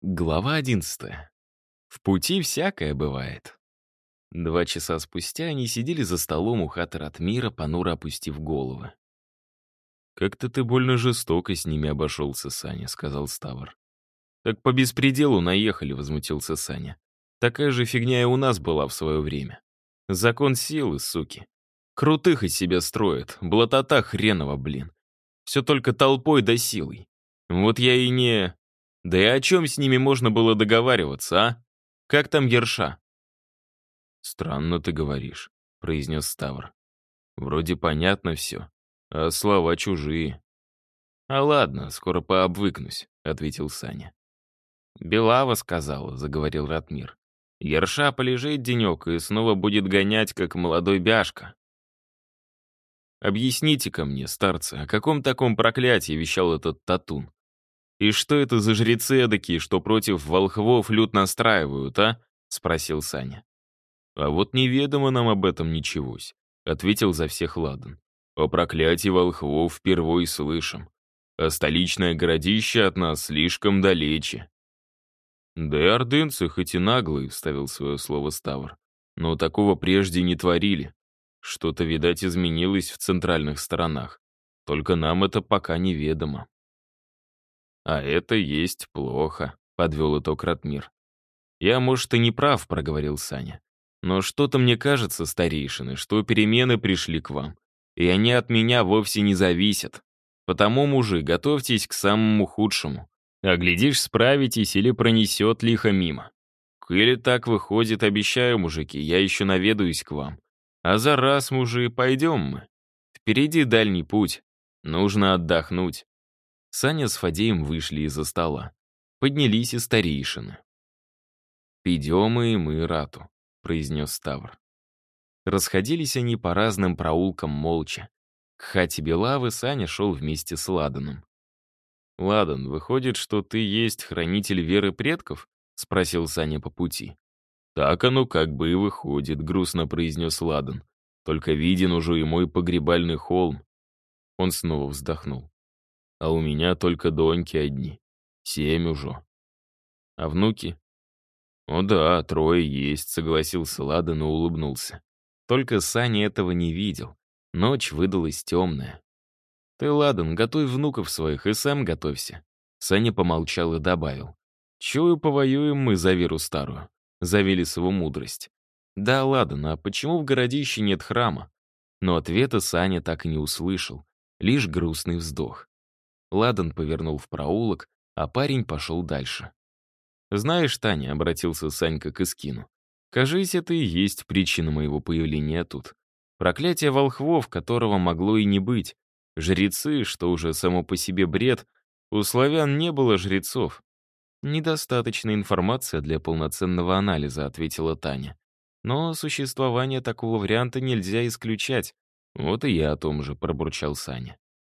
Глава 11. В пути всякое бывает. 2 часа спустя они сидели за столом у хаты Ратмира, понуро опустив головы. «Как-то ты больно жестоко с ними обошелся, Саня», — сказал Ставр. «Так по беспределу наехали», — возмутился Саня. «Такая же фигня и у нас была в свое время. Закон силы, суки. Крутых из себя строят, блатота хренова, блин. Все только толпой да силой. Вот я и не... Да и о чем с ними можно было договариваться, а? Как там Ерша?» «Странно ты говоришь», — произнес Ставр. «Вроде понятно все, а слова чужие». «А ладно, скоро пообвыкнусь», — ответил Саня. «Белава сказала», — заговорил Ратмир. «Ерша полежит денек и снова будет гонять, как молодой бяшка». «Объясните-ка мне, старцы, о каком таком проклятии вещал этот татун? И что это за жрецы эдакие, что против волхвов лют настраивают, а?» — спросил Саня. «А вот неведомо нам об этом ничегось», — ответил за всех Ладан. «О проклятии волхвов впервой слышим, а столичное городище от нас слишком далече». «Да и ордынцы, хоть и наглые», — вставил свое слово Ставр, «но такого прежде не творили. Что-то, видать, изменилось в центральных сторонах. Только нам это пока неведомо». «А это есть плохо», — подвел итог Ратмир. «Я, может, и не прав», — проговорил Саня. «Но что-то мне кажется, старейшины, что перемены пришли к вам, и они от меня вовсе не зависят. Потому, мужи, готовьтесь к самому худшему. А глядишь, справитесь или пронесет лихо мимо. Или так выходит, обещаю, мужики, я еще наведаюсь к вам. А за раз, мужи, пойдем мы. Впереди дальний путь. Нужно отдохнуть». Саня с Фадеем вышли из-за стола. Поднялись и старейшины. «Идем и мы, Рату», — произнес Ставр. Расходились они по разным проулкам молча. К хате Белавы Саня шел вместе с Ладаном. «Ладан, выходит, что ты есть хранитель веры предков?» — спросил Саня по пути. «Так оно как бы и выходит», — грустно произнес Ладан. «Только виден уже и мой погребальный холм». Он снова вздохнул. «А у меня только доньки одни. 7 уже. А внуки?» «О да, 3 есть», — согласился Ладан и улыбнулся. Только Саня этого не видел. Ночь выдалась темная. «Ты, Ладан, готовь внуков своих и сам готовься». Саня помолчал и добавил. «Чую, повоюем мы за веру старую, за Велесову мудрость». «Да, Ладан, а почему в городище нет храма?» Но ответа Саня так и не услышал, лишь грустный вздох. Ладан повернул в проулок, а парень пошел дальше. «Знаешь, Таня», — обратился Санька к Искину, «кажись, это и есть причина моего появления тут. Проклятие волхвов, которого могло и не быть. Жрецы, что уже само по себе бред, у славян не было жрецов». «Недостаточно информации для полноценного анализа», — ответила Таня. «Но существование такого варианта нельзя исключать». «Вот и я о том же», — пробурчал Саня.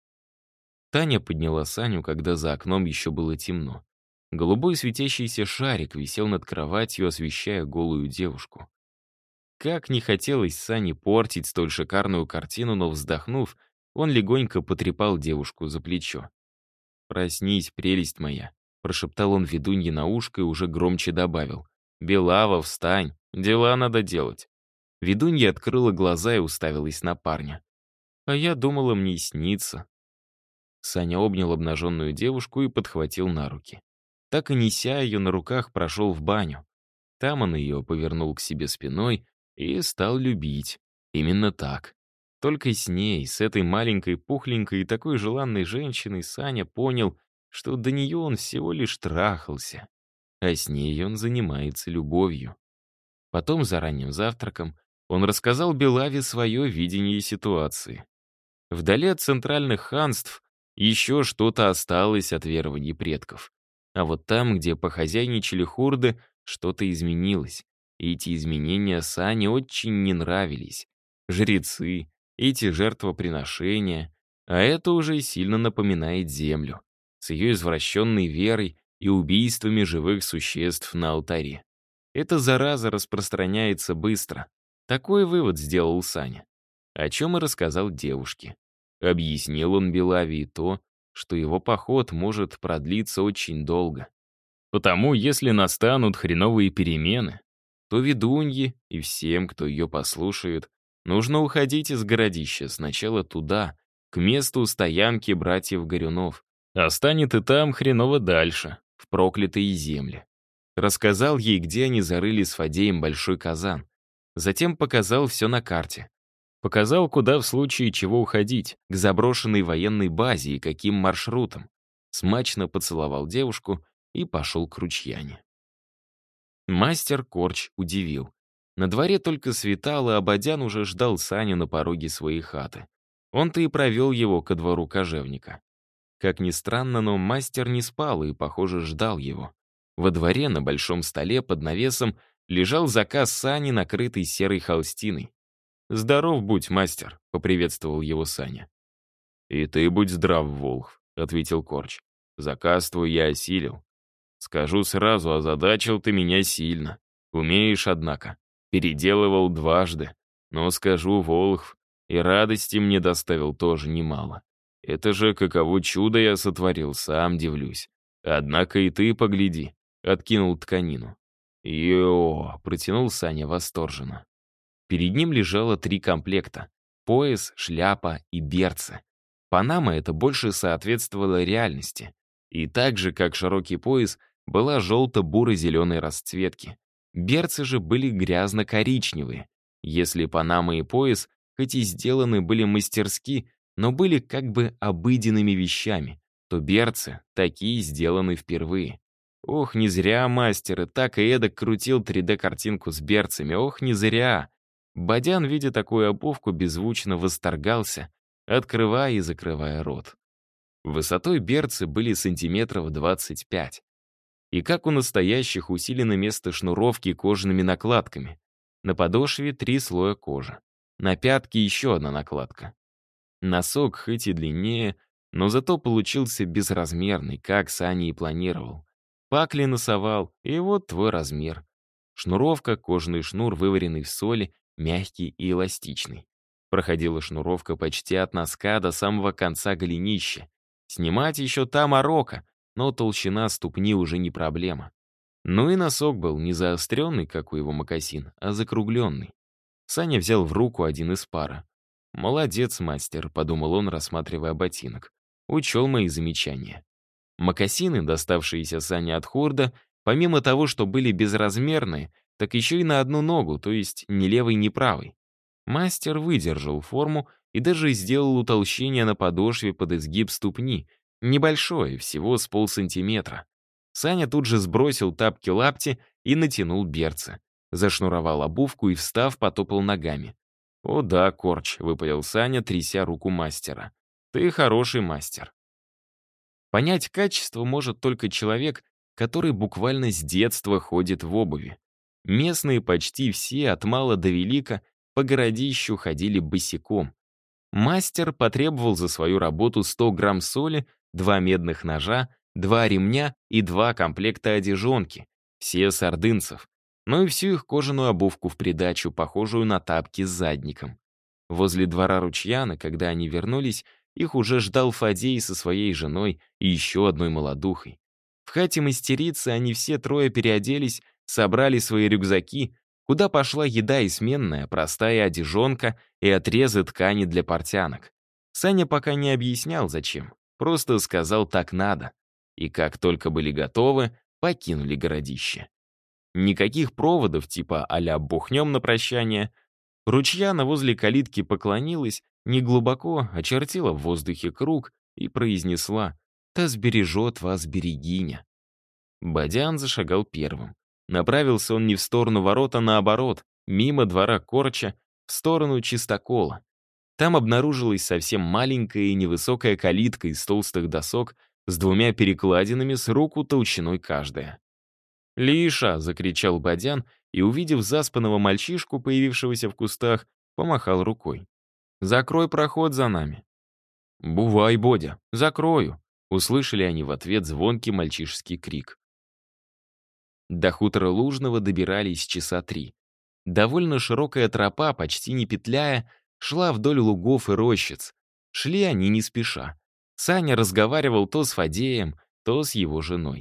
Таня подняла Саню, когда за окном еще было темно. Голубой светящийся шарик висел над кроватью, освещая голую девушку. Как не хотелось Сане портить столь шикарную картину, но, вздохнув, он легонько потрепал девушку за плечо. «Проснись, прелесть моя», — прошептал он ведунье на ушко и уже громче добавил. «Белава, встань, дела надо делать». Ведунья открыла глаза и уставилась на парня. «А я думала, мне снится». Саня обнял обнаженную девушку и подхватил на руки. Так и неся ее на руках, прошел в баню. Там он ее повернул к себе спиной и стал любить. Именно так. Только с ней, с этой маленькой, пухленькой и такой желанной женщиной, Саня понял, что до нее он всего лишь трахался, а с ней он занимается любовью. Потом, за ранним завтраком, он рассказал Белаве свое видение ситуации. Вдали от центральных ханств еще что-то осталось от верований предков. А вот там, где похозяйничали хурды, что-то изменилось. И эти изменения Сане очень не нравились. Жрецы, эти жертвоприношения, а это уже сильно напоминает землю, с ее извращенной верой и убийствами живых существ на алтаре. Эта зараза распространяется быстро. Такой вывод сделал Саня. О чем и рассказал девушке. Объяснил он Белаве и то, что его поход может продлиться очень долго. Потому если настанут хреновые перемены, то ведуньи и всем, кто ее послушает, нужно уходить из городища сначала туда, к месту стоянки братьев Горюнов, а станет и там хреново дальше, в проклятые земли. Рассказал ей, где они зарыли с Фадеем большой казан. Затем показал все на карте. Показал, куда в случае чего уходить, к заброшенной военной базе и каким маршрутом. Смачно поцеловал девушку и пошел к ручьяне. Мастер Корч удивил. На дворе только светало, а Бадян уже ждал Саню на пороге своей хаты. Он-то и провел его ко двору кожевника. Как ни странно, но мастер не спал и, похоже, ждал его. Во дворе на большом столе под навесом лежал заказ Сани, накрытый серой холстиной. «Здоров будь, мастер», — поприветствовал его Саня. «И ты будь здрав, Волхв», — ответил Корч. «Заказ твой я осилил. Скажу сразу, озадачил ты меня сильно. Умеешь, однако. Переделывал дважды. Но скажу, Волхв, и радости мне доставил тоже немало. Это же каково чудо я сотворил, сам дивлюсь. Однако и ты погляди», — откинул тканину. «Йо!» — протянул Саня восторженно. Перед ним лежало 3 комплекта: пояс, шляпа и берцы. Панама это больше соответствовала реальности. И так же, как широкий пояс, была желто-буро-зеленой расцветки. Берцы же были грязно-коричневые. Если панама и пояс, хоть и сделаны были мастерски, но были как бы обыденными вещами, то берцы такие сделаны впервые. Ох, не зря мастер и так и эдак крутил 3D-картинку с берцами, ох, не зря. Бадян, видя такую обувку, беззвучно восторгался, открывая и закрывая рот. Высотой берцы были сантиметров 25. И как у настоящих усилены место шнуровки кожаными накладками. На подошве 3 слоя кожи. На пятке еще одна накладка. Носок хоть и длиннее, но зато получился безразмерный, как Саня и планировал. Пакли носовал, и вот твой размер. Шнуровка, кожаный шнур, вываренный в соли, мягкий и эластичный. Проходила шнуровка почти от носка до самого конца голенища. Снимать еще та морока, но толщина ступни уже не проблема. Ну и носок был не заостренный, как у его мокасин, а закругленный. Саня взял в руку один из пара. «Молодец, мастер», — подумал он, рассматривая ботинок. Учел мои замечания. Мокасины, доставшиеся Сане от Хорда, помимо того, что были безразмерные, так еще и на одну ногу, то есть ни левой, ни правой. Мастер выдержал форму и даже сделал утолщение на подошве под изгиб ступни, небольшое, всего с полсантиметра. Саня тут же сбросил тапки-лапти и натянул берцы. Зашнуровал обувку и, встав, потопал ногами. «О да, Корч», — выпалил Саня, тряся руку мастера. «Ты хороший мастер». Понять качество может только человек, который буквально с детства ходит в обуви. Местные почти все, от мала до велика, по городищу ходили босиком. Мастер потребовал за свою работу 100 грамм соли, 2 медных ножа, 2 ремня и 2 комплекта одежонки, все с ордынцев, ну и всю их кожаную обувку в придачу, похожую на тапки с задником. Возле двора Ручьяна, когда они вернулись, их уже ждал Фадей со своей женой и еще одной молодухой. В хате мастерицы они все 3 переоделись, собрали свои рюкзаки, куда пошла еда и сменная, простая одежонка и отрезы ткани для портянок. Саня пока не объяснял, зачем, просто сказал «так надо». И как только были готовы, покинули городище. Никаких проводов типа а-ля бухнем на прощание. Ручьяна возле калитки поклонилась, неглубоко очертила в воздухе круг и произнесла «Та сбережет вас берегиня». Бадян зашагал первым. Направился он не в сторону ворот, а наоборот, мимо двора Корча, в сторону Чистокола. Там обнаружилась совсем маленькая и невысокая калитка из толстых досок с 2 перекладинами с руку толщиной каждая. «Лиша!» — закричал Бадян и, увидев заспанного мальчишку, появившегося в кустах, помахал рукой. «Закрой проход за нами». «Бувай, Бодя, закрою!» — услышали они в ответ звонкий мальчишеский крик. До хутора Лужного добирались часа 3. Довольно широкая тропа, почти не петляя, шла вдоль лугов и рощиц. Шли они не спеша. Саня разговаривал то с Фадеем, то с его женой.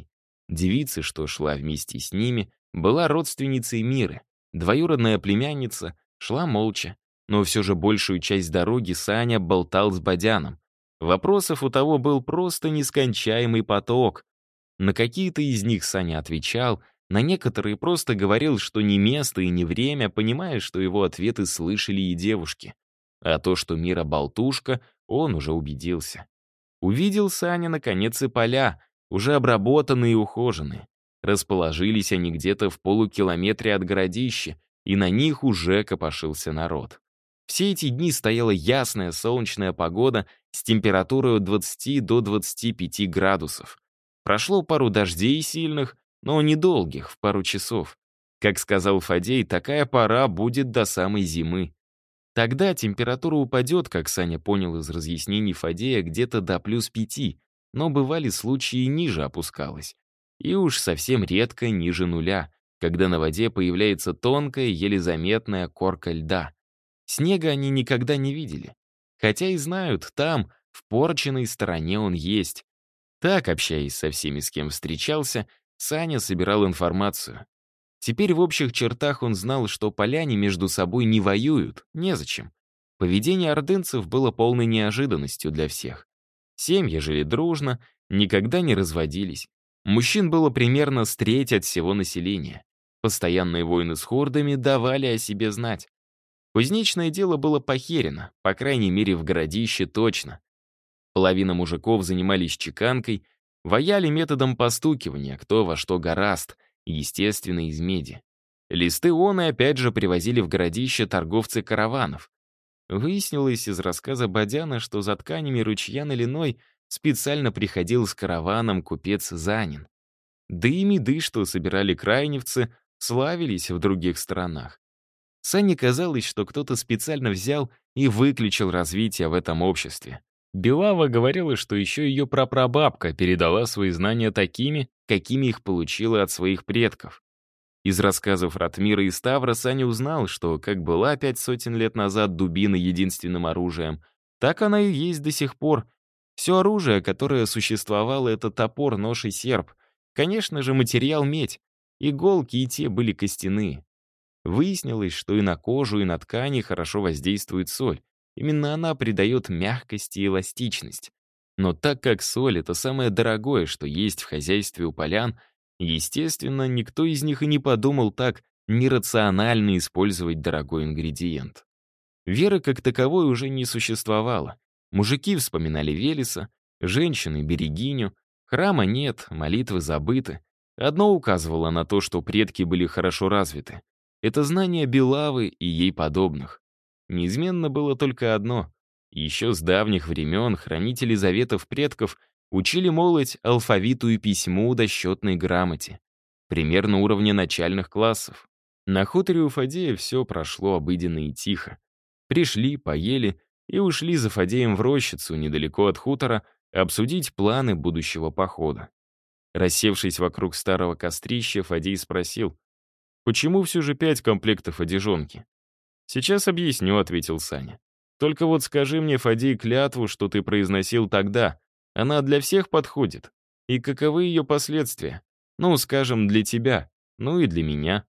Девица, что шла вместе с ними, была родственницей Миры. Двоюродная племянница шла молча, но все же большую часть дороги Саня болтал с Бодяном. Вопросов у того был просто нескончаемый поток. На какие-то из них Саня отвечал, на некоторые просто говорил, что не место и не время, понимая, что его ответы слышали и девушки. А то, что Мира болтушка, он уже убедился. Увидел Саня, наконец, и поля, уже обработанные и ухоженные. Расположились они где-то в полукилометре от городища, и на них уже копошился народ. Все эти дни стояла ясная солнечная погода с температурой от 20 до 25 градусов. Прошло пару дождей сильных, но недолгих, в пару часов. Как сказал Фадей, такая пора будет до самой зимы. Тогда температура упадет, как Саня понял из разъяснений Фадея, где-то до +5, но бывали случаи и ниже опускалась. И уж совсем редко ниже нуля, когда на воде появляется тонкая, еле заметная корка льда. Снега они никогда не видели. Хотя и знают, там, в порченной стороне он есть. Так, общаясь со всеми, с кем встречался, Саня собирал информацию. Теперь в общих чертах он знал, что поляне между собой не воюют, незачем. Поведение ордынцев было полной неожиданностью для всех. Семьи жили дружно, никогда не разводились. Мужчин было примерно с треть от всего населения. Постоянные войны с хордами давали о себе знать. Кузнечное дело было похерено, по крайней мере в городище точно. Половина мужиков занимались чеканкой, ваяли методом постукивания, кто во что горазд, естественно, из меди. Листы он и опять же привозили в городище торговцы караванов. Выяснилось из рассказа Бодяна, что за тканями ручья Налиной специально приходил с караваном купец Занин. Да и меды, что собирали крайневцы, славились в других странах. Сане казалось, что кто-то специально взял и выключил развитие в этом обществе. Белава говорила, что еще ее прапрабабка передала свои знания такими, какими их получила от своих предков. Из рассказов Ратмира и Ставра Саня узнал, что как была 5 сотен лет назад дубина единственным оружием, так она и есть до сих пор. Все оружие, которое существовало, это топор, нож и серп. Конечно же, материал медь. Иголки и те были костяные. Выяснилось, что и на кожу, и на ткани хорошо воздействует соль. Именно она придает мягкость и эластичность. Но так как соль — это самое дорогое, что есть в хозяйстве у полян, естественно, никто из них и не подумал так нерационально использовать дорогой ингредиент. Веры как таковой уже не существовало. Мужики вспоминали Велеса, женщины — Берегиню, храма нет, молитвы забыты. Одно указывало на то, что предки были хорошо развиты. Это знание Белавы и ей подобных. Неизменно было только одно. Еще с давних времен хранители заветов предков учили молодь алфавиту и письму до счетной грамоте. Примерно уровня начальных классов. На хуторе у Фадея все прошло обыденно и тихо. Пришли, поели и ушли за Фадеем в рощицу недалеко от хутора обсудить планы будущего похода. Рассевшись вокруг старого кострища, Фадей спросил, «Почему все же 5 комплектов одежонки?» «Сейчас объясню», — ответил Саня. «Только вот скажи мне, Фадей, клятву, что ты произносил тогда. Она для всех подходит? И каковы ее последствия? Ну, скажем, для тебя, ну и для меня».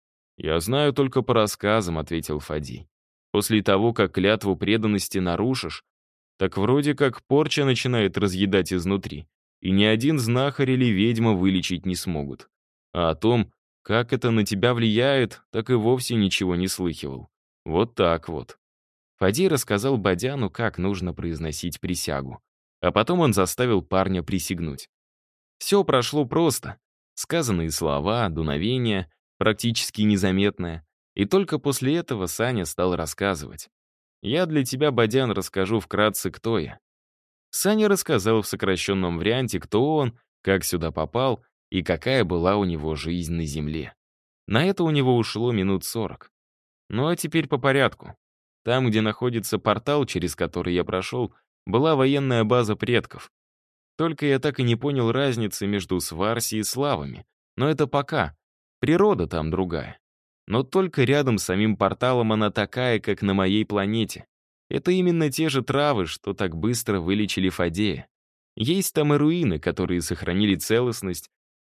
«Я знаю только по рассказам», — ответил Фадей. «После того, как клятву преданности нарушишь, так вроде как порча начинает разъедать изнутри, и ни один знахарь или ведьма вылечить не смогут. А о том, как это на тебя влияет, так и вовсе ничего не слыхивал. Вот так вот». Фадей рассказал Бодяну, как нужно произносить присягу. А потом он заставил парня присягнуть. Все прошло просто. Сказанные слова, дуновение, практически незаметное. И только после этого Саня стал рассказывать. «Я для тебя, Бодян, расскажу вкратце, кто я». Саня рассказал в сокращенном варианте, кто он, как сюда попал и какая была у него жизнь на земле. На это у него ушло минут 40. Ну а теперь по порядку. Там, где находится портал, через который я прошел, была военная база предков. Только я так и не понял разницы между Сварси и Славами. Но это пока. Природа там другая. Но только рядом с самим порталом она такая, как на моей планете. Это именно те же травы, что так быстро вылечили Фадея. Есть там и руины, которые сохранили целостность,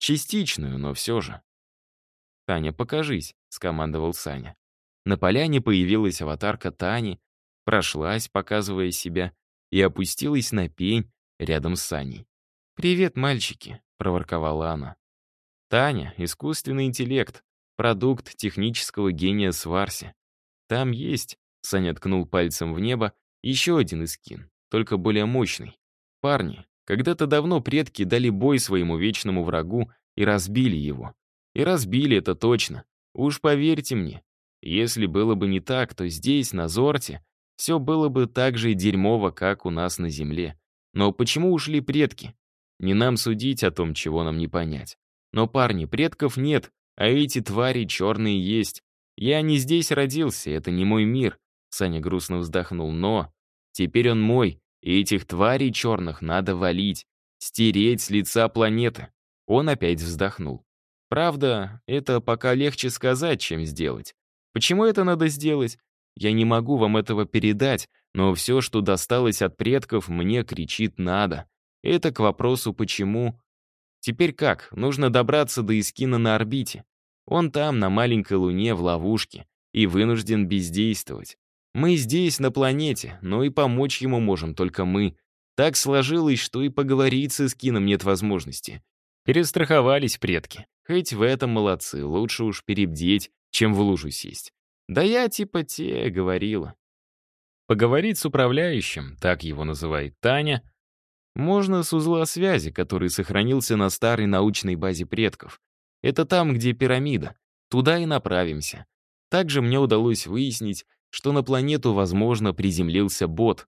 Частичную, но все же. «Таня, покажись», — скомандовал Саня. На поляне появилась аватарка Тани, прошлась, показывая себя, и опустилась на пень рядом с Саней. «Привет, мальчики», — проворковала она. Таня — искусственный интеллект, продукт технического гения Сварси. Там есть, Саня ткнул пальцем в небо, еще один искин, только более мощный. Парни, когда-то давно предки дали бой своему вечному врагу и разбили его. И разбили это точно. Уж поверьте мне, если было бы не так, то здесь, на Зорте, все было бы так же дерьмово, как у нас на Земле. Но почему ушли предки? Не нам судить о том, чего нам не понять. Но, парни, предков нет, а эти твари черные есть. Я не здесь родился, это не мой мир. Саня грустно вздохнул, но теперь он мой, и этих тварей черных надо валить, стереть с лица планеты. Он опять вздохнул. Правда, это пока легче сказать, чем сделать. Почему это надо сделать? Я не могу вам этого передать, но все, что досталось от предков, мне кричит «надо». Это к вопросу «почему?». Теперь как? Нужно добраться до Искина на орбите. Он там, на маленькой Луне, в ловушке, и вынужден бездействовать. Мы здесь, на планете, но и помочь ему можем только мы. Так сложилось, что и поговорить с Искином нет возможности. Перестраховались предки. Хоть в этом молодцы, лучше уж перебдеть, чем в лужу сесть. Да я типа те говорила. Поговорить с управляющим, так его называет Таня, можно с узла связи, который сохранился на старой научной базе предков. Это там, где пирамида. Туда и направимся. Также мне удалось выяснить, что на планету, возможно, приземлился бот.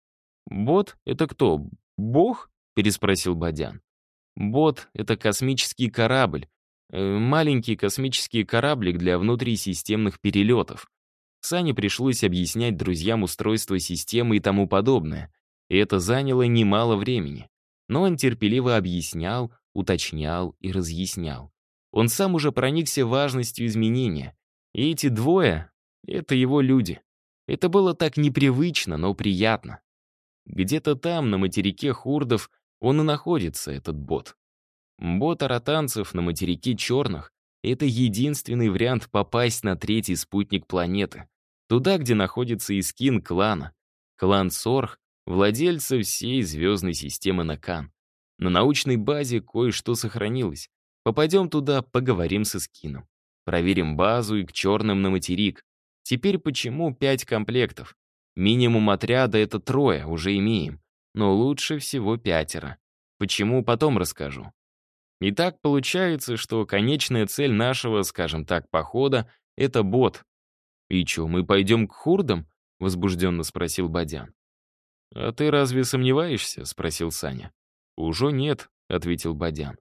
«Бот — это кто? Бог?» — переспросил Бадян. «Бот — это космический корабль. Маленький космический кораблик для внутрисистемных перелетов. Сане пришлось объяснять друзьям устройство системы и тому подобное. И это заняло немало времени. Но он терпеливо объяснял, уточнял и разъяснял. Он сам уже проникся важностью изменения. И эти двое — это его люди. Это было так непривычно, но приятно. Где-то там, на материке хурдов, он и находится, этот бот. Бот аратанцев на материке черных — это единственный вариант попасть на третий спутник планеты. Туда, где находится Искин клана. Клан Сорх — владельца всей звездной системы Накан. На научной базе кое-что сохранилось. Попадем туда, поговорим с Искином. Проверим базу и к черным на материк. Теперь почему 5 комплектов? Минимум отряда — это 3, уже имеем. Но лучше всего 5. Почему, потом расскажу. И так получается, что конечная цель нашего, скажем так, похода — это бот. «И чё, мы пойдем к хурдам?» — возбужденно спросил Бадян. «А ты разве сомневаешься?» — спросил Саня. «Уже нет», — ответил Бадян.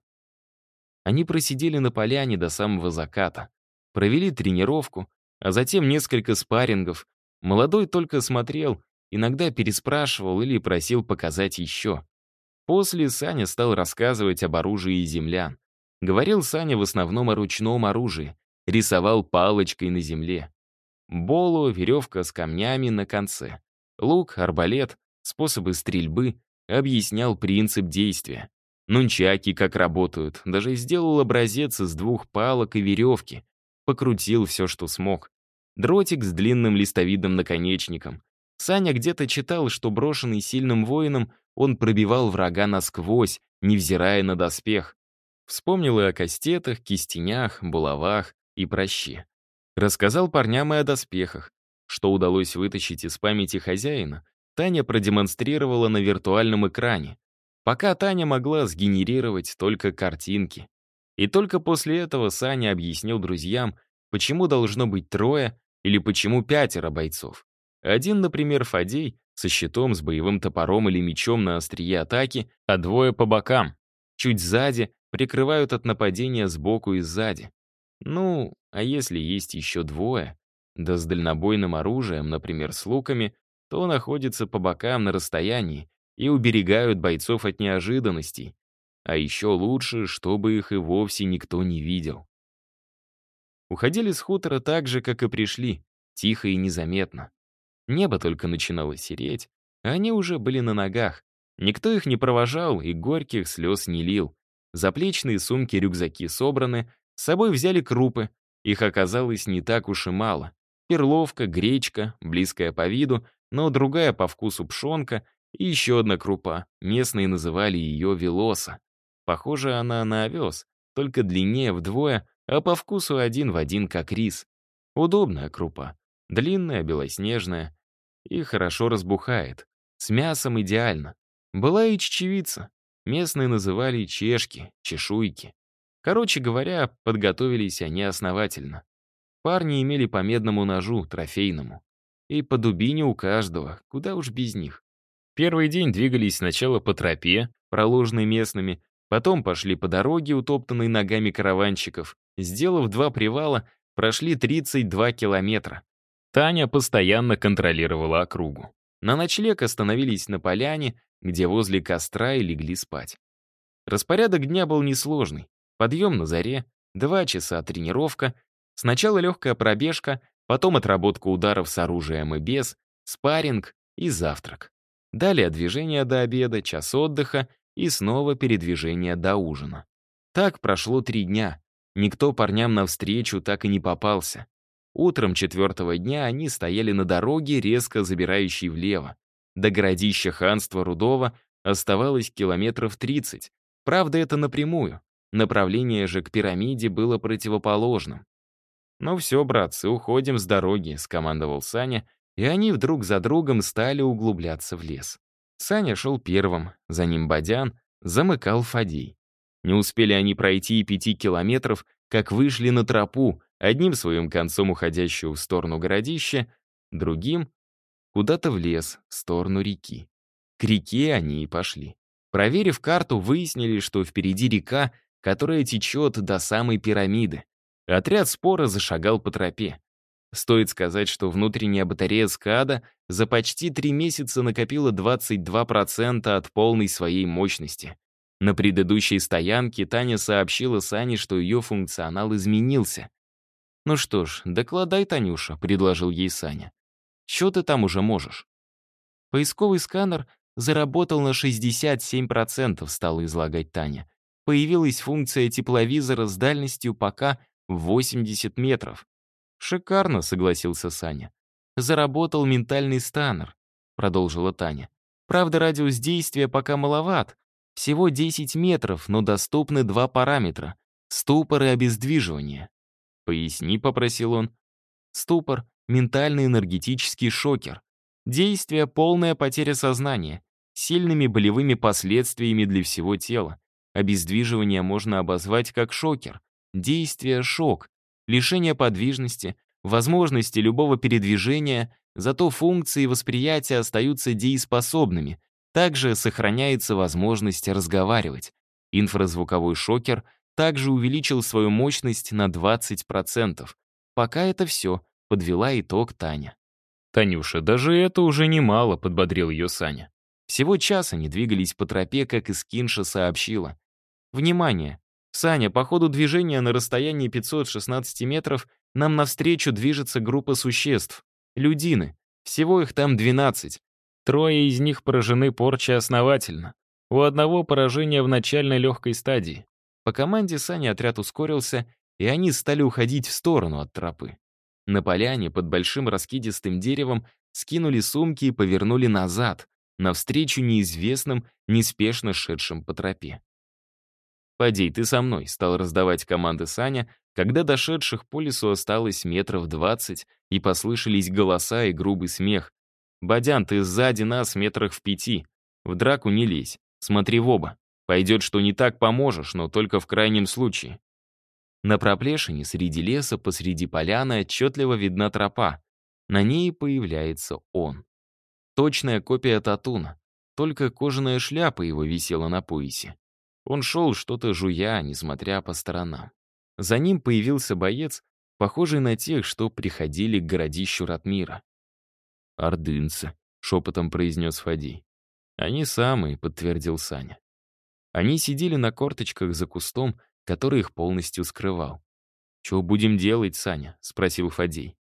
Они просидели на поляне до самого заката, провели тренировку, а затем несколько спаррингов. Молодой только смотрел, иногда переспрашивал или просил показать еще. После Саня стал рассказывать об оружии землян. Говорил Саня в основном о ручном оружии, рисовал палочкой на земле. Боло, веревка с камнями на конце. Лук, арбалет, способы стрельбы, объяснял принцип действия. Нунчаки как работают, даже сделал образец из 2 палок и веревки. Покрутил все, что смог. Дротик с длинным листовидным наконечником. Саня где-то читал, что брошенный сильным воином, он пробивал врага насквозь, невзирая на доспех. Вспомнил и о кастетах, кистенях, булавах и проще. Рассказал парням и о доспехах. Что удалось вытащить из памяти хозяина, Таня продемонстрировала на виртуальном экране. Пока Таня могла сгенерировать только картинки. И только после этого Саня объяснил друзьям, почему должно быть 3 или почему 5 бойцов. Один, например, Фадей, со щитом, с боевым топором или мечом на острие атаки, а 2 по бокам. Чуть сзади прикрывают от нападения сбоку и сзади. Ну, а если есть еще 2, да с дальнобойным оружием, например, с луками, то находятся по бокам на расстоянии и уберегают бойцов от неожиданностей. А еще лучше, чтобы их и вовсе никто не видел. Уходили с хутора так же, как и пришли, тихо и незаметно. Небо только начинало сереть, а они уже были на ногах. Никто их не провожал и горьких слез не лил. Заплечные сумки, рюкзаки собраны, с собой взяли крупы. Их оказалось не так уж и мало. Перловка, гречка, близкая по виду, но другая по вкусу пшенка и еще одна крупа. Местные называли ее велоса. Похожа она на овес, только длиннее вдвое, а по вкусу один в один, как рис. Удобная крупа. Длинная, белоснежная. И хорошо разбухает. С мясом идеально. Была и чечевица. Местные называли чешки, чешуйки. Короче говоря, подготовились они основательно. Парни имели по медному ножу, трофейному. И по дубине у каждого, куда уж без них. Первый день двигались сначала по тропе, проложенной местными, потом пошли по дороге, утоптанной ногами караванщиков. Сделав 2 привала, прошли 32 километра. Таня постоянно контролировала округу. На ночлег остановились на поляне, где возле костра и легли спать. Распорядок дня был несложный. Подъем на заре, 2 часа тренировка, сначала легкая пробежка, потом отработка ударов с оружием и без, спарринг и завтрак. Далее движение до обеда, час отдыха и снова передвижение до ужина. Так прошло 3 дня. Никто парням навстречу так и не попался. Утром 4-го дня они стояли на дороге, резко забирающей влево. До городища ханства Рудова оставалось километров 30. Правда, это напрямую. Направление же к пирамиде было противоположным. «Ну все, братцы, уходим с дороги», — скомандовал Саня, и они вдруг за другом стали углубляться в лес. Саня шел первым, за ним Бадян, замыкал Фадей. Не успели они пройти и 5 километров, как вышли на тропу, одним своим концом уходящую в сторону городища, другим — куда-то в лес, в сторону реки. К реке они и пошли. Проверив карту, выяснили, что впереди река, которая течет до самой пирамиды. Отряд спора зашагал по тропе. Стоит сказать, что внутренняя батарея СКАДа за почти 3 месяца накопила 22% от полной своей мощности. На предыдущей стоянке Таня сообщила Сане, что ее функционал изменился. «Ну что ж, докладай, Танюша», — предложил ей Саня. «Что ты там уже можешь?» Поисковый сканер заработал на 67%, стала излагать Таня. Появилась функция тепловизора с дальностью пока в 80 метров. «Шикарно», — согласился Саня. «Заработал ментальный сканер», — продолжила Таня. «Правда, радиус действия пока маловат. Всего 10 метров, но доступны 2 параметра — ступор и обездвиживание». «Поясни», — попросил он. Ступор — ментальный энергетический шокер. Действие — полная потеря сознания, с сильными болевыми последствиями для всего тела. Обездвиживание можно обозвать как шокер. Действие — шок. Лишение подвижности, возможности любого передвижения, зато функции восприятия остаются дееспособными. Также сохраняется возможность разговаривать. Инфразвуковой шокер также увеличил свою мощность на 20%. Пока это все, подвела итог Таня. «Танюша, даже это уже немало», — подбодрил ее Саня. Всего час они двигались по тропе, как и Скинша сообщила. «Внимание! Саня, по ходу движения на расстоянии 516 метров нам навстречу движется группа существ. Людины. Всего их там 12. 3 из них поражены порчей основательно. У одного поражение в начальной легкой стадии. По команде Сани отряд ускорился, и они стали уходить в сторону от тропы. На поляне под большим раскидистым деревом скинули сумки и повернули назад, навстречу неизвестным, неспешно шедшим по тропе. «Подей, ты со мной», — стал раздавать команды Саня, когда дошедших по лесу осталось метров 20, и послышались голоса и грубый смех. «Бадян, ты сзади нас метрах в 5. В драку не лезь. Смотри в оба. Пойдет, что не так, поможешь, но только в крайнем случае». На проплешине среди леса посреди поляны отчетливо видна тропа. На ней появляется он. Точная копия Татуна, только кожаная шляпа его висела на поясе. Он шел, что-то жуя, несмотря по сторонам. За ним появился боец, похожий на тех, что приходили к городищу Ратмира. «Ордынцы», — шепотом произнес Фадей. «Они самые», — подтвердил Саня. Они сидели на корточках за кустом, который их полностью скрывал. «Чего будем делать, Саня?» — спросил Фадей.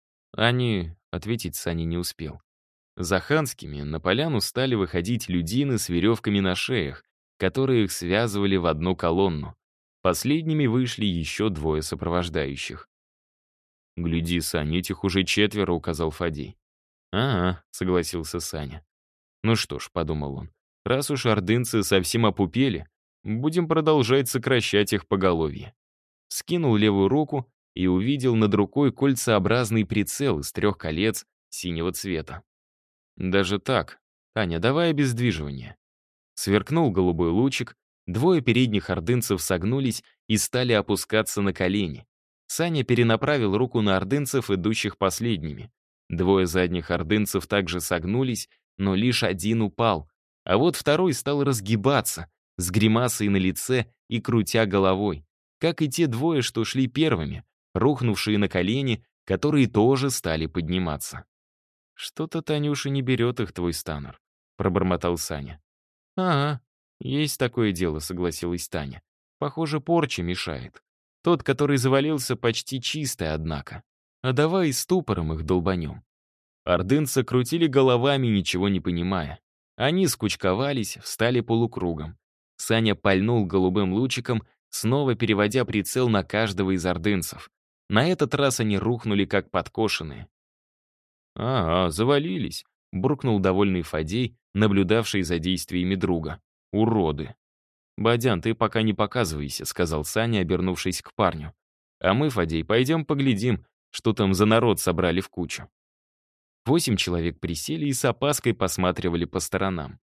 Они ответить Саня не успел. За ханскими на поляну стали выходить людины с веревками на шеях, которые их связывали в одну колонну. Последними вышли еще двое сопровождающих. «Гляди, Саня, этих уже 4», — указал Фадей. «Ага», — согласился Саня. «Ну что ж», — подумал он, — «раз уж ордынцы совсем опупели, будем продолжать сокращать их поголовье». Скинул левую руку и увидел над рукой кольцеобразный прицел из 3 колец синего цвета. «Даже так? Таня, давай обездвиживание». Сверкнул голубой лучик, двое передних ордынцев согнулись и стали опускаться на колени. Саня перенаправил руку на ордынцев, идущих последними. Двое задних ордынцев также согнулись, но лишь один упал, а вот второй стал разгибаться, с гримасой на лице и крутя головой, как и те двое, что шли первыми, рухнувшие на колени, которые тоже стали подниматься. «Что-то, Танюша, не берет их твой станер», — пробормотал Саня. «Ага, есть такое дело», — согласилась Таня. «Похоже, порча мешает. Тот, который завалился, почти чистый, однако. А давай и ступором их долбанем». Ордынцы крутили головами, ничего не понимая. Они скучковались, встали полукругом. Саня пальнул голубым лучиком, снова переводя прицел на каждого из ордынцев. На этот раз они рухнули, как подкошенные. «Ага, завалились», — буркнул довольный Фадей, наблюдавший за действиями друга. «Уроды». «Бадян, ты пока не показывайся», — сказал Саня, обернувшись к парню. «А мы, Фадей, пойдем поглядим, что там за народ собрали в кучу». 8 человек присели и с опаской посматривали по сторонам.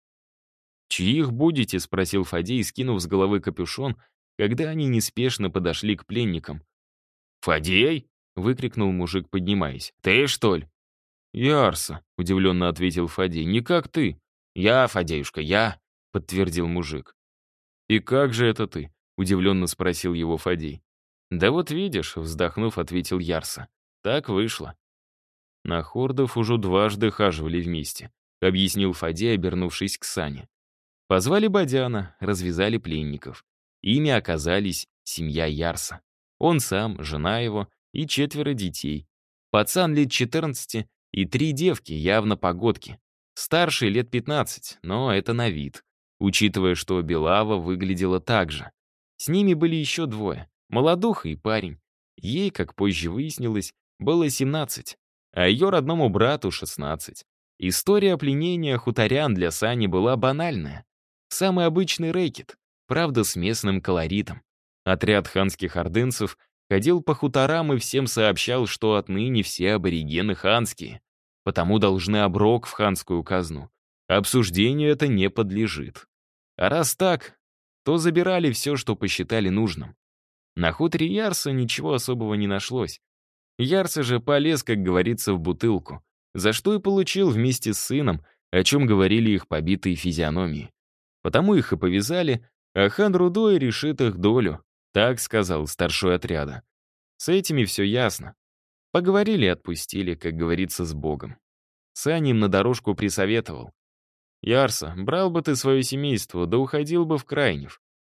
«Чьих будете?» — спросил Фадей, скинув с головы капюшон, когда они неспешно подошли к пленникам. «Фадей?» — выкрикнул мужик, поднимаясь. «Ты, что ли?» «Я Арса», — удивленно ответил Фадей. «Не как ты». «Я, Фадеюшка, я», — подтвердил мужик. «И как же это ты?» — удивленно спросил его Фадей. «Да вот видишь», — вздохнув, ответил Ярса. «Так вышло». На хордов уже дважды хаживали вместе, объяснил Фадей, обернувшись к Сане. Позвали Бадяна, развязали пленников. Ими оказались семья Ярса. Он сам, жена его и 4 детей. Пацан лет 14 и 3 девки, явно погодки. Старший лет 15, но это на вид, учитывая, что Белава выглядела так же. С ними были еще 2, молодуха и парень. Ей, как позже выяснилось, было 17, а ее родному брату 16. История пленения хуторян для Сани была банальная. Самый обычный рэкет, правда с местным колоритом. Отряд ханских ордынцев ходил по хуторам и всем сообщал, что отныне все аборигены ханские, потому должны оброк в ханскую казну. Обсуждению это не подлежит. А раз так, то забирали все, что посчитали нужным. На хуторе Ярса ничего особого не нашлось. Ярса же полез, как говорится, в бутылку, за что и получил вместе с сыном, о чем говорили их побитые физиономии. Потому их и повязали, а хан Рудой решит их долю, так сказал старшой отряда. С этими все ясно. Поговорили и отпустили, как говорится, с Богом. Саня им на дорожку присоветовал. «Ярса, брал бы ты свое семейство, да уходил бы в Крайнев».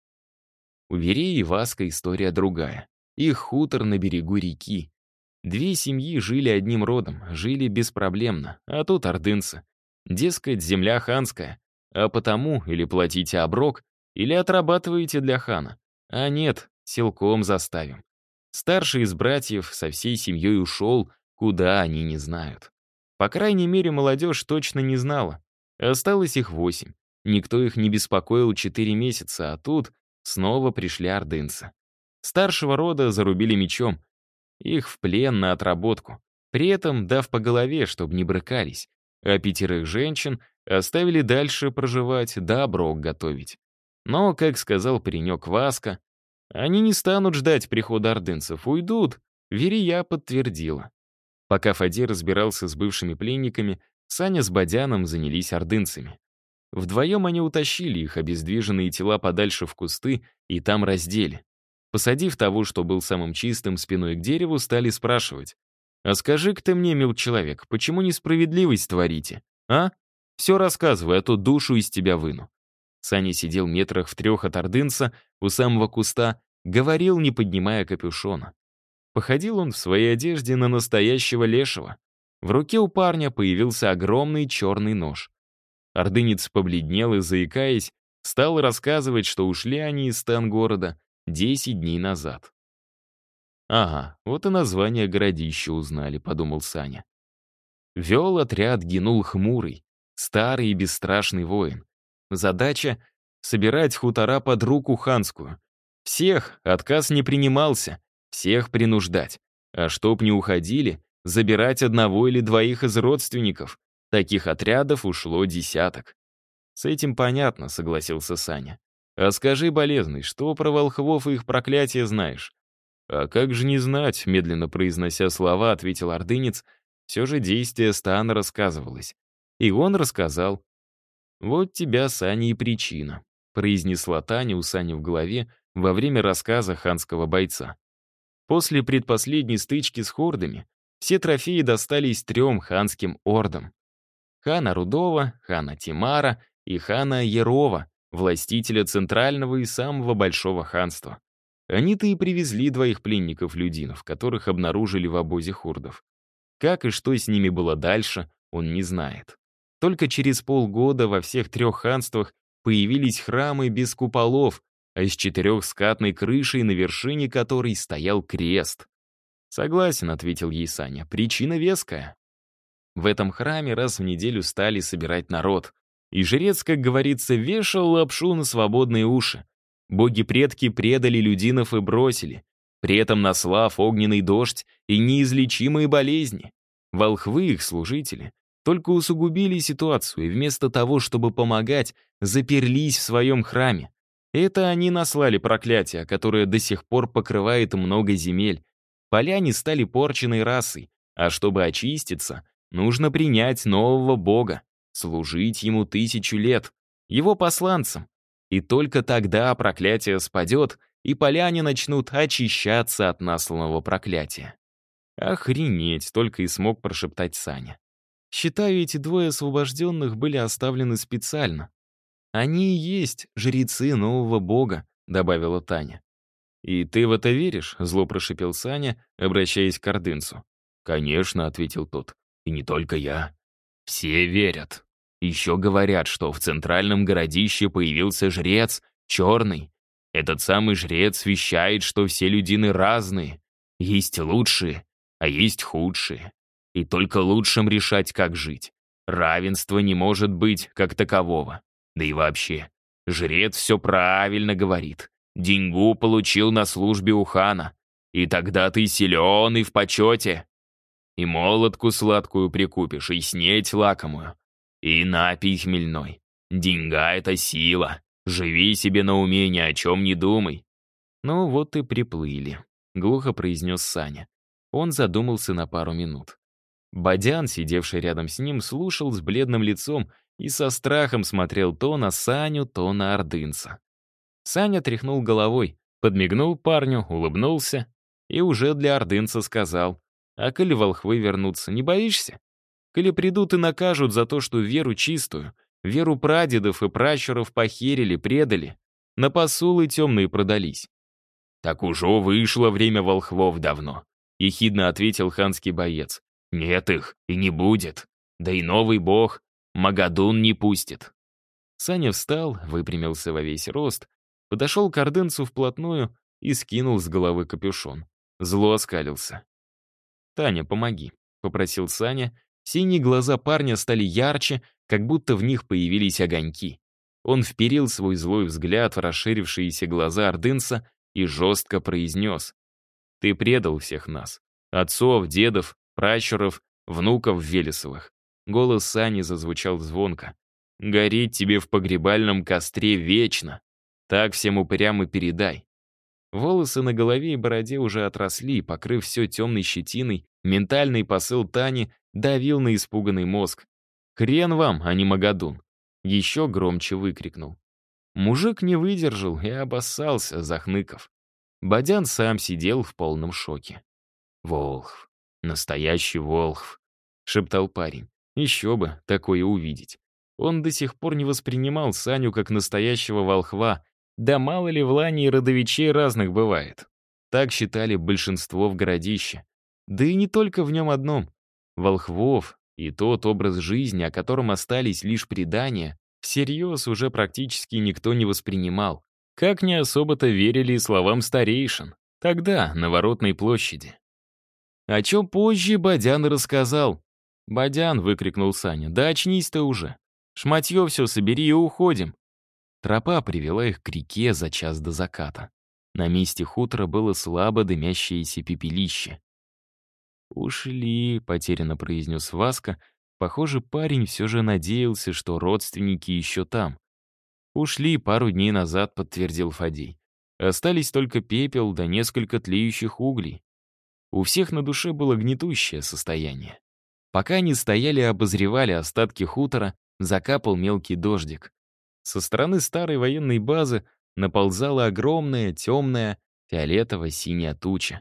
У Вереи и Васка история другая. Их хутор на берегу реки. 2 семьи жили одним родом, жили беспроблемно, а тут ордынцы. Дескать, земля ханская, а потому или платите оброк, или отрабатываете для хана. А нет, силком заставим. Старший из братьев со всей семьей ушел, куда они не знают. По крайней мере, молодежь точно не знала. Осталось их 8. Никто их не беспокоил 4 месяца, а тут снова пришли ордынцы. Старшего рода зарубили мечом. Их в плен на отработку, при этом дав по голове, чтобы не брыкались, а 5 женщин оставили дальше проживать, да оброк готовить. Но, как сказал паренек Васка, они не станут ждать прихода ордынцев, уйдут, Верия подтвердила. Пока Фадей разбирался с бывшими пленниками, Саня с Бадяном занялись ордынцами. Вдвоем они утащили их обездвиженные тела подальше в кусты и там раздели. Посадив того, что был самым чистым, спиной к дереву, стали спрашивать. «А скажи-ка ты мне, мил человек, почему несправедливость творите? А? Все рассказывай, а то душу из тебя выну». Саня сидел метрах в 3 от ордынца, у самого куста, говорил, не поднимая капюшона. Походил он в своей одежде на настоящего лешего. В руке у парня появился огромный черный нож. Ордынец побледнел и, заикаясь, Стал рассказывать, что ушли они из стан города 10 дней назад. «Ага, вот и название городища узнали», — подумал Саня. Вел отряд Генул Хмурый, старый и бесстрашный воин. Задача — собирать хутора под руку ханскую. Всех, отказ не принимался, всех принуждать. А чтоб не уходили, забирать одного или двоих из родственников. Таких отрядов ушло десяток. «С этим понятно», — согласился Саня. «А скажи, болезный, что про волхвов и их проклятие знаешь?» «А как же не знать», — медленно произнося слова, ответил ордынец. Все же действие стана рассказывалось. И он рассказал. «Вот тебя, Саня, и причина», — произнесла Таня у Сани в голове во время рассказа ханского бойца. После предпоследней стычки с хордами все трофеи достались 3 ханским ордам. Хана Рудова, хана Тимара и хана Ярова, властителя центрального и самого большого ханства. Они-то и привезли 2 пленников-людинов, которых обнаружили в обозе хурдов. Как и что с ними было дальше, он не знает. Только через полгода во всех 3 ханствах появились храмы без куполов, а из 4-скатной крышей, на вершине которой стоял крест. «Согласен», — ответил ей Саня, — «причина веская». В этом храме раз в неделю стали собирать народ. И жрец, как говорится, вешал лапшу на свободные уши. Боги-предки предали людинов и бросили, при этом наслав огненный дождь и неизлечимые болезни. Волхвы, их служители, только усугубили ситуацию и вместо того, чтобы помогать, заперлись в своем храме. Это они наслали проклятие, которое до сих пор покрывает много земель. Поляне стали порченной расой, а чтобы очиститься, нужно принять нового бога, служить ему 1000 лет, его посланцам. И только тогда проклятие спадет, и поляне начнут очищаться от насланного проклятия. «Охренеть!» — только и смог прошептать Саня. «Считаю, эти 2 освобожденных были оставлены специально. Они и есть жрецы нового бога», — добавила Таня. «И ты в это веришь?» — зло прошипел Саня, обращаясь к ордынцу. «Конечно», — ответил тот. «И не только я. Все верят. Еще говорят, что в центральном городище появился жрец, черный. Этот самый жрец вещает, что все людины разные. Есть лучшие, а есть худшие. И только лучшим решать, как жить. Равенства не может быть как такового. Да и вообще, жрец все правильно говорит. Деньгу получил на службе у хана. И тогда ты силен и в почете. И молотку сладкую прикупишь, и снеть лакомую. И напий хмельной. Деньга — это сила. Живи себе на уме, ни о чем не думай». «Ну вот и приплыли», — глухо произнес Саня. Он задумался на пару минут. Бадян, сидевший рядом с ним, слушал с бледным лицом и со страхом смотрел то на Саню, то на ордынца. Саня тряхнул головой, подмигнул парню, улыбнулся и уже для ордынца сказал: «А коли волхвы вернутся, не боишься? Коли придут и накажут за то, что веру чистую, веру прадедов и пращуров похерили, предали, на посулы темные продались». «Так уже вышло время волхвов давно», — ехидно ответил ханский боец. «Нет их и не будет. Да и новый бог Магадун не пустит». Саня встал, выпрямился во весь рост, подошел к ордынцу вплотную и скинул с головы капюшон. Зло оскалился. «Таня, помоги», — попросил Саня. Синие глаза парня стали ярче, как будто в них появились огоньки. Он вперил свой злой взгляд в расширившиеся глаза ордынца и жестко произнес: «Ты предал всех нас. Отцов, дедов, пращуров, внуков Велесовых». Голос Сани зазвучал звонко. «Гореть тебе в погребальном костре вечно. Так всем упырям и передай». Волосы на голове и бороде уже отросли, покрыв все темной щетиной, ментальный посыл Тани давил на испуганный мозг. «Хрен вам, а не Магадун!» Еще громче выкрикнул. Мужик не выдержал и обоссался, захныков. Бадян сам сидел в полном шоке. «Волхв, настоящий волхв», — шептал парень. Еще бы такое увидеть. Он до сих пор не воспринимал Саню как настоящего волхва, да мало ли в Лане и родовичей разных бывает. Так считали большинство в городище. Да и не только в нем одном. Волхвов и тот образ жизни, о котором остались лишь предания, всерьез уже практически никто не воспринимал. Как не особо-то верили словам старейшин. Тогда, на Воротной площади. О чем позже Бодян рассказал. «Бодян!» — выкрикнул Саня. «Да очнись ты уже! Шматье все собери и уходим!» Тропа привела их к реке за час до заката. На месте хутора было слабо дымящееся пепелище. «Ушли», — потерянно произнес Васка. Похоже, парень все же надеялся, что родственники еще там. «Ушли пару дней назад», — подтвердил Фадей. «Остались только пепел да несколько тлеющих углей». У всех на душе было гнетущее состояние. Пока они стояли и обозревали остатки хутора, закапал мелкий дождик. Со стороны старой военной базы наползала огромная, темная, фиолетово-синяя туча.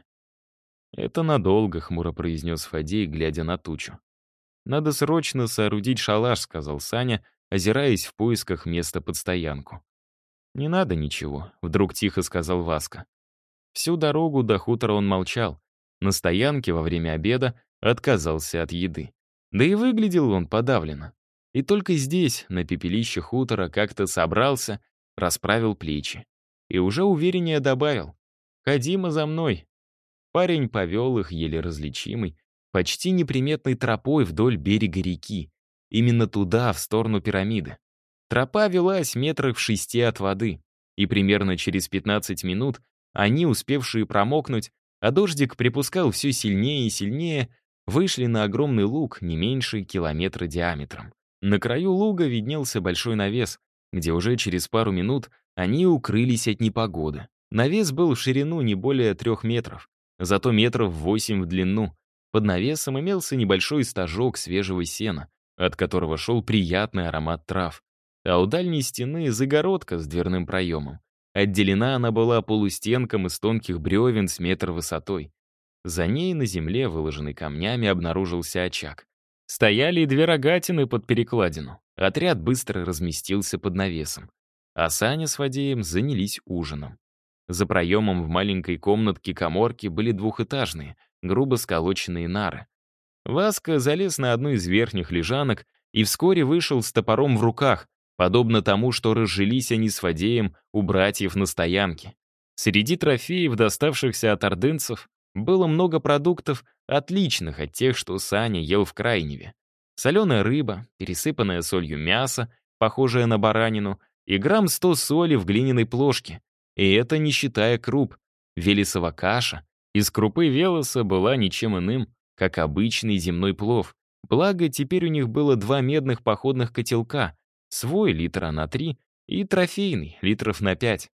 «Это надолго», — хмуро произнес Фадей, глядя на тучу. «Надо срочно соорудить шалаш», — сказал Саня, озираясь в поисках места под стоянку. «Не надо ничего», — вдруг тихо сказал Васка. Всю дорогу до хутора он молчал. На стоянке во время обеда отказался от еды. Да и выглядел он подавленно. И только здесь, на пепелище хутора, как-то собрался, расправил плечи. И уже увереннее добавил: «Ходима за мной». Парень повел их, еле различимой, почти неприметной тропой вдоль берега реки. Именно туда, в сторону пирамиды. Тропа велась метрах в 6 от воды. И примерно через 15 минут они, успевшие промокнуть, а дождик припускал все сильнее и сильнее, вышли на огромный луг не меньше километра диаметром. На краю луга виднелся большой навес, где уже через пару минут они укрылись от непогоды. Навес был в ширину не более 3 метров, зато метров 8 в длину. Под навесом имелся небольшой стажок свежего сена, от которого шел приятный аромат трав. А у дальней стены загородка с дверным проемом. Отделена она была полустенком из тонких бревен с метр высотой. За ней на земле, выложенной камнями, обнаружился очаг. Стояли и 2 рогатины под перекладину. Отряд быстро разместился под навесом. А Саня с Фадеем занялись ужином. За проемом в маленькой комнатке-каморке были двухэтажные, грубо сколоченные нары. Васка залез на одну из верхних лежанок и вскоре вышел с топором в руках, подобно тому, что разжились они с Фадеем у братьев на стоянке. Среди трофеев, доставшихся от ордынцев, было много продуктов, отличных от тех, что Саня ел в Крайневе. Соленая рыба, пересыпанная солью мясо, похожее на баранину, и грамм 100 соли в глиняной плошке. И это не считая круп. Велесова каша из крупы велеса была ничем иным, как обычный земной плов. Благо, теперь у них было 2 медных походных котелка, свой литра на 3 и трофейный литров на 5.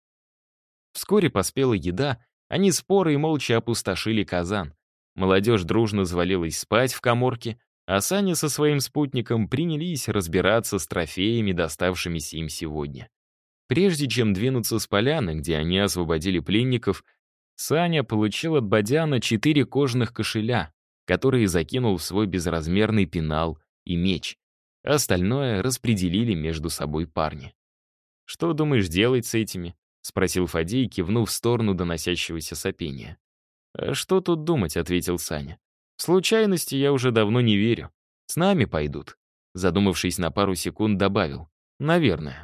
Вскоре поспела еда, они споро и молча опустошили казан. Молодежь дружно завалилась спать в каморке, а Саня со своим спутником принялись разбираться с трофеями, доставшимися им сегодня. Прежде чем двинуться с поляны, где они освободили пленников, Саня получил от Бодяна 4 кожаных кошеля, которые закинул в свой безразмерный пенал и меч. Остальное распределили между собой парни. «Что думаешь делать с этими?» — спросил Фадей, кивнув в сторону доносящегося сопения. «А что тут думать?» — ответил Саня. «В случайности я уже давно не верю. С нами пойдут». Задумавшись на пару секунд, добавил: «Наверное».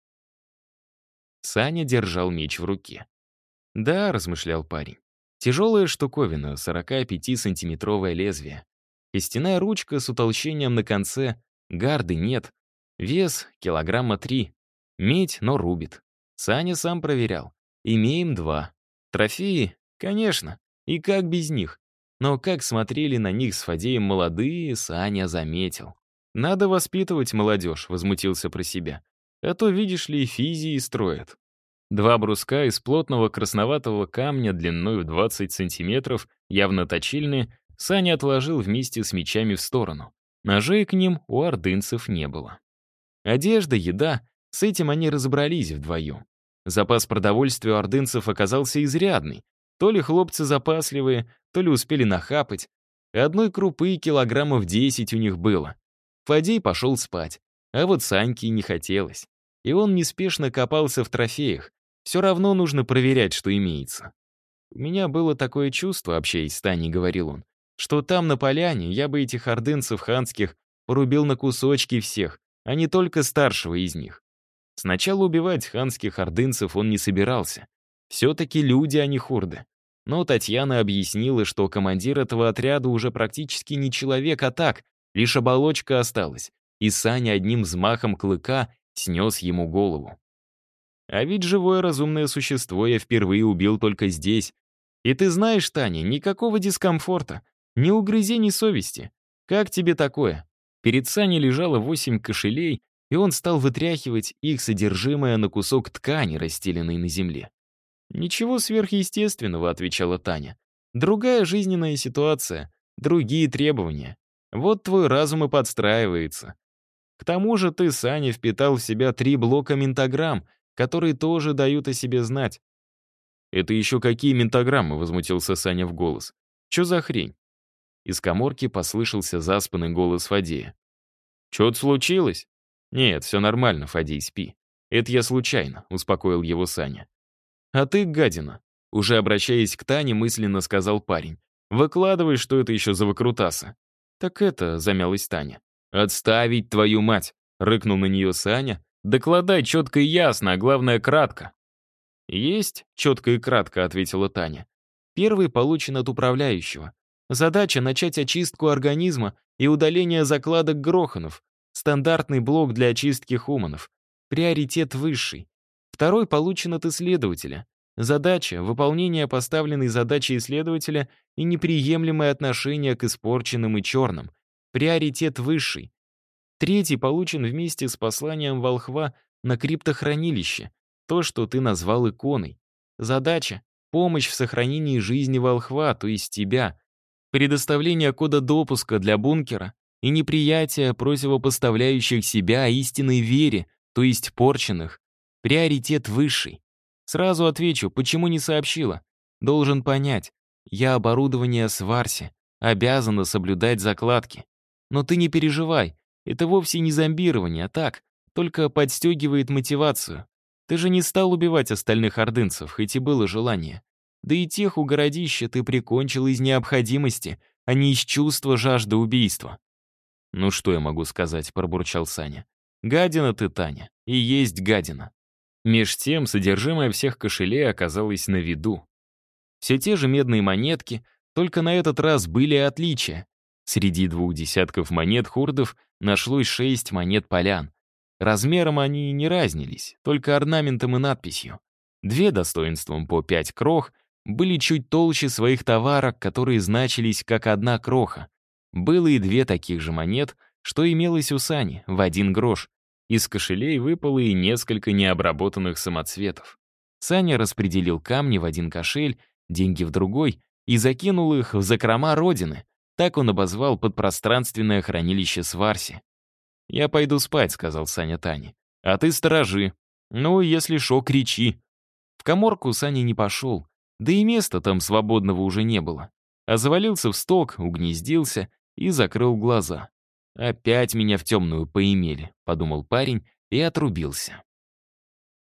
Саня держал меч в руке. «Да», — размышлял парень, — «тяжелая штуковина, 45-сантиметровое лезвие. Костяная ручка с утолщением на конце, гарды нет. Вес килограмма 3. Медь, но рубит. Саня сам проверял. Имеем 2. Трофеи? Конечно. И как без них? Но как смотрели на них с Фадеем молодые, Саня заметил. «Надо воспитывать молодежь», — возмутился про себя. «А то, видишь ли, физии строят». 2 бруска из плотного красноватого камня длиной в 20 сантиметров, явно точильные, Саня отложил вместе с мечами в сторону. Ножей к ним у ордынцев не было. Одежда, еда — с этим они разобрались вдвоем. Запас продовольствия у ордынцев оказался изрядный. То ли хлопцы запасливые, то ли успели нахапать. Одной крупы килограммов 10 у них было. Фадей пошел спать, а вот Саньке не хотелось. И он неспешно копался в трофеях. Все равно нужно проверять, что имеется. «У меня было такое чувство», — общаясь с Таней, говорил он, «что там, на поляне, я бы этих ордынцев ханских порубил на кусочки всех, а не только старшего из них. Сначала убивать ханских ордынцев он не собирался. Все-таки люди, а не хурды. Но Татьяна объяснила, что командир этого отряда уже практически не человек, а так, лишь оболочка осталась, и Саня одним взмахом клыка снес ему голову. А ведь живое разумное существо я впервые убил только здесь. И ты знаешь, Таня, никакого дискомфорта, ни угрызений совести. Как тебе такое? Перед Саней лежало 8 кошелей, и он стал вытряхивать их содержимое на кусок ткани, расстеленной на земле. «Ничего сверхъестественного», — отвечала Таня. «Другая жизненная ситуация, другие требования. Вот твой разум и подстраивается. К тому же ты, Саня, впитал в себя 3 блока ментаграмм, которые тоже дают о себе знать». «Это еще какие ментаграммы?» — возмутился Саня в голос. «Че за хрень?» Из каморки послышался заспанный голос Фадея. «Че-то случилось?» «Нет, все нормально, Фадей, спи. Это я случайно», — успокоил его Саня. «А ты, гадина», — уже обращаясь к Тане, мысленно сказал парень. «Выкладывай, что это еще за выкрутасы». «Так это», — замялась Таня. «Отставить твою мать», — рыкнул на нее Саня. «Докладай четко и ясно, а главное, кратко». «Есть», — четко и кратко ответила Таня. «Первый получен от управляющего. Задача — начать очистку организма и удаление закладок Гроханов. Стандартный блок для очистки хуманов. Приоритет высший. Второй получен от исследователя. Задача — выполнение поставленной задачи исследователя и неприемлемое отношение к испорченным и черным. Приоритет высший. Третий получен вместе с посланием волхва на криптохранилище. То, что ты назвал иконой. Задача — помощь в сохранении жизни волхва, то есть тебя. Предоставление кода допуска для бункера и неприятие противопоставляющих себя истинной вере, то есть порченных. Приоритет высший. Сразу отвечу, почему не сообщила. Должен понять, я оборудование Сварси, обязана соблюдать закладки. Но ты не переживай, это вовсе не зомбирование, а так, только подстегивает мотивацию. Ты же не стал убивать остальных ордынцев, хоть и было желание. Да и тех у городища ты прикончил из необходимости, а не из чувства жажды убийства. «Ну что я могу сказать», — пробурчал Саня. «Гадина ты, Таня, и есть гадина». Меж тем содержимое всех кошелей оказалось на виду. Все те же медные монетки, только на этот раз были отличия. Среди 2 десятков монет хурдов нашлось 6 монет полян. Размером они не разнились, только орнаментом и надписью. 2 достоинством по 5 крох были чуть толще своих товарок, которые значились как 1 кроха. Было и 2 таких же монет, что имелось у Сани, в 1 грош. Из кошелей выпало и несколько необработанных самоцветов. Саня распределил камни в 1 кошель, деньги в другой и закинул их в закрома Родины. Так он обозвал подпространственное хранилище Сварси. «Я пойду спать», — сказал Саня Тане. «А ты сторожи. Ну, если шо, кричи». В каморку Саня не пошел, да и места там свободного уже не было. А завалился в сток, угнездился и закрыл глаза. «Опять меня в темную поимели», — подумал парень и отрубился.